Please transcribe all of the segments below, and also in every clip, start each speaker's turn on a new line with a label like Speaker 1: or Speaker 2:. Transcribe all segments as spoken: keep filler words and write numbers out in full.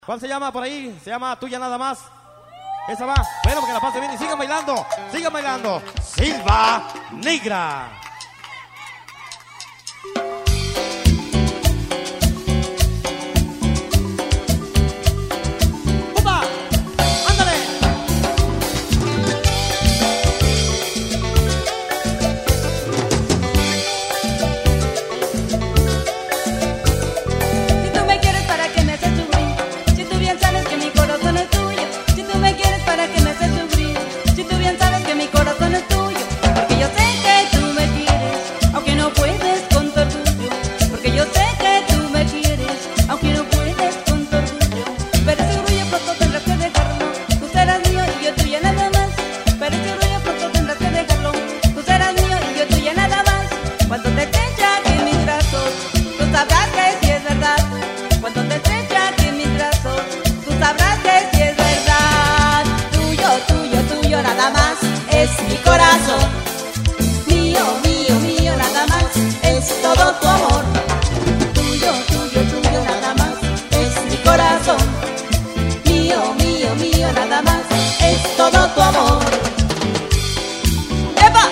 Speaker 1: ¿Cuál se llama por ahí? Se llama Tuya Nada Más. Esa va. Bueno, porque la pase bien y sigan bailando. Sigan bailando. Silva Negra. ¡Upa! ¡Ándale!
Speaker 2: Si tú me quieres, ¿para qué me haces sufrir? Si tú bien sabes que mi corazón es tuyo. Si tú me quieres, ¿para qué me haces sufrir? Si tú bien sabes que mi corazón es tuyo. Porque yo sé que tú me quieres, aunque no puedes con tu orgullo. Porque yo sé que tú me quieres, aunque no puedes con tu orgullo. Pero ese orgullo pronto tendrás que dejarlo. Tú serás mío y yo tuya nada más. Pero ese orgullo pronto tendrás que dejarlo. Tú serás mío y yo tuya nada más. Cuando te estrecha aquí en mis brazos, tú sabrás que sí es verdad. Cuando te estrecha aquí en mis brazos, tú sabrás que sí es verdad. Tuyo, tuyo, tuyo nada más es mi corazón. Mío, mío, mío nada más es todo tu amor. Tuyo, tuyo, tuyo nada más es mi corazón. Mío, mío, mío nada más es todo tu amor. ¡Epa!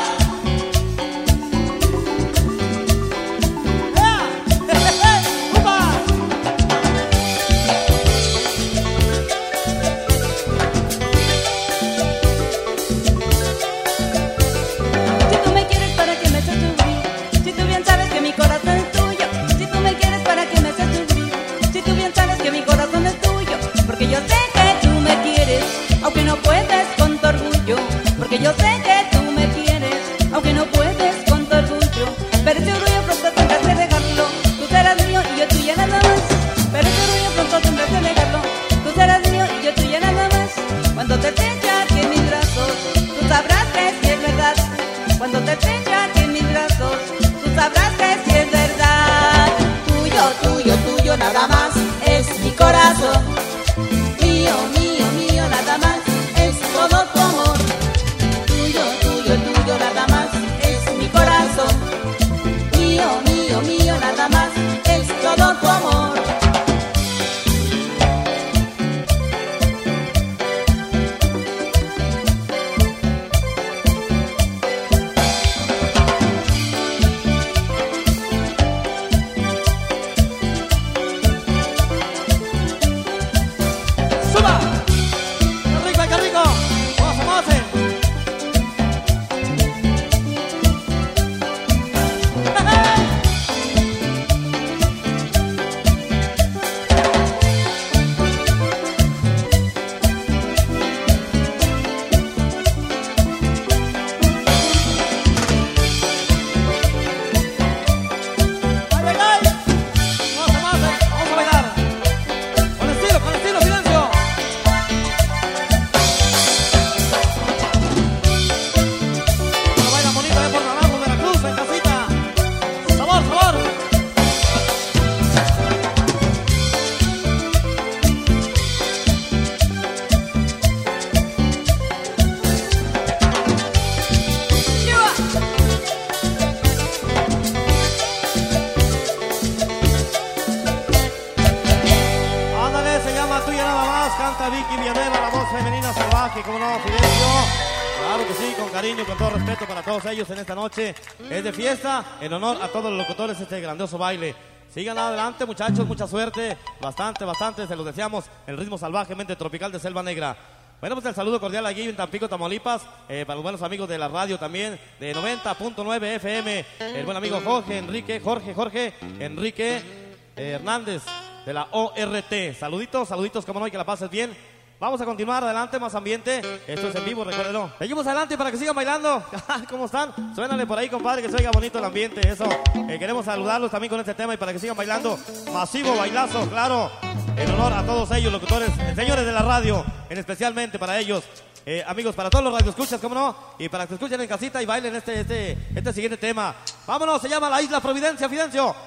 Speaker 2: Si tú me quieres, ¿para qué me haces sufrir? Si tú bien sabes que mi corazón es tuyo. Si tú me quieres, ¿para qué me haces sufrir? Si tú bien sabes que mi corazón es tuyo. Porque yo sé que tú me quieres, aunque no puedes con tu orgullo. Porque yo sé que tú me quieres, aunque no puedes con tu orgullo. Pero ese orgullo pronto tendrás que dejarlo. Tú serás mío y yo tuya nada más. Pero ese orgullo pronto tendrás que dejarlo. Tú serás mío y yo tuya nada más. Cuando te estrecha aquí en mis brazos, tú sabrás que sí es verdad. Cuando te estrecha aquí en mis brazos, tú sabrás que sí es verdad. Tuyo, tuyo, tuyo nada más es mi corazón. Mío, mío, mío nada más es todo tu amor. Tuyo, tuyo, tuyo nada más es mi corazón. Mío, mío, mío nada más es todo tu amor.
Speaker 1: ¡Suba! ¡Qué rico, qué rico! ¡Vamos, vamos! ¡Ay, ay, ay! ¡Vamos, vamos! ¡Vamos a bailar! ¡Con estilo, con estilo, silencio! Lo baila bonito de por Naranjo, Veracruz, en casita. ¡Sabor, sabor! Ándale, se llama Tuya Nada Más, canta Vicky Villanueva, la voz femenina salvaje, como no, Fidencio. Claro que sí, con cariño, con todo respeto para todos ellos en esta noche. Es de fiesta, en honor a todos los locutores de este grandioso baile. Sigan adelante, muchachos, mucha suerte. Bastante, bastante, se los deseamos. El ritmo salvajemente tropical de Selva Negra. Bueno, pues el saludo cordial aquí en Tampico, Tamaulipas, eh, para los buenos amigos de la radio también, de noventa punto nueve F M, el buen amigo Jorge, Enrique, Jorge, Jorge, Enrique eh, Hernández, de la O R T. Saluditos, saluditos, como no, y que la pases bien. Vamos a continuar adelante, más ambiente. Esto es en vivo, recuérdenlo. Seguimos adelante para que sigan bailando. ¿Cómo están? Suénale por ahí, compadre, que se oiga bonito el ambiente. Eso. Eh, queremos saludarlos también con este tema y para que sigan bailando. Masivo bailazo, claro. En honor a todos ellos, locutores, eh, señores de la radio, en especialmente para ellos. Eh, amigos, para todos los radioescuchas, ¿cómo no? Y para que escuchen en casita y bailen este, este, este siguiente tema. Vámonos, se llama La Isla Providencia, Fidencio.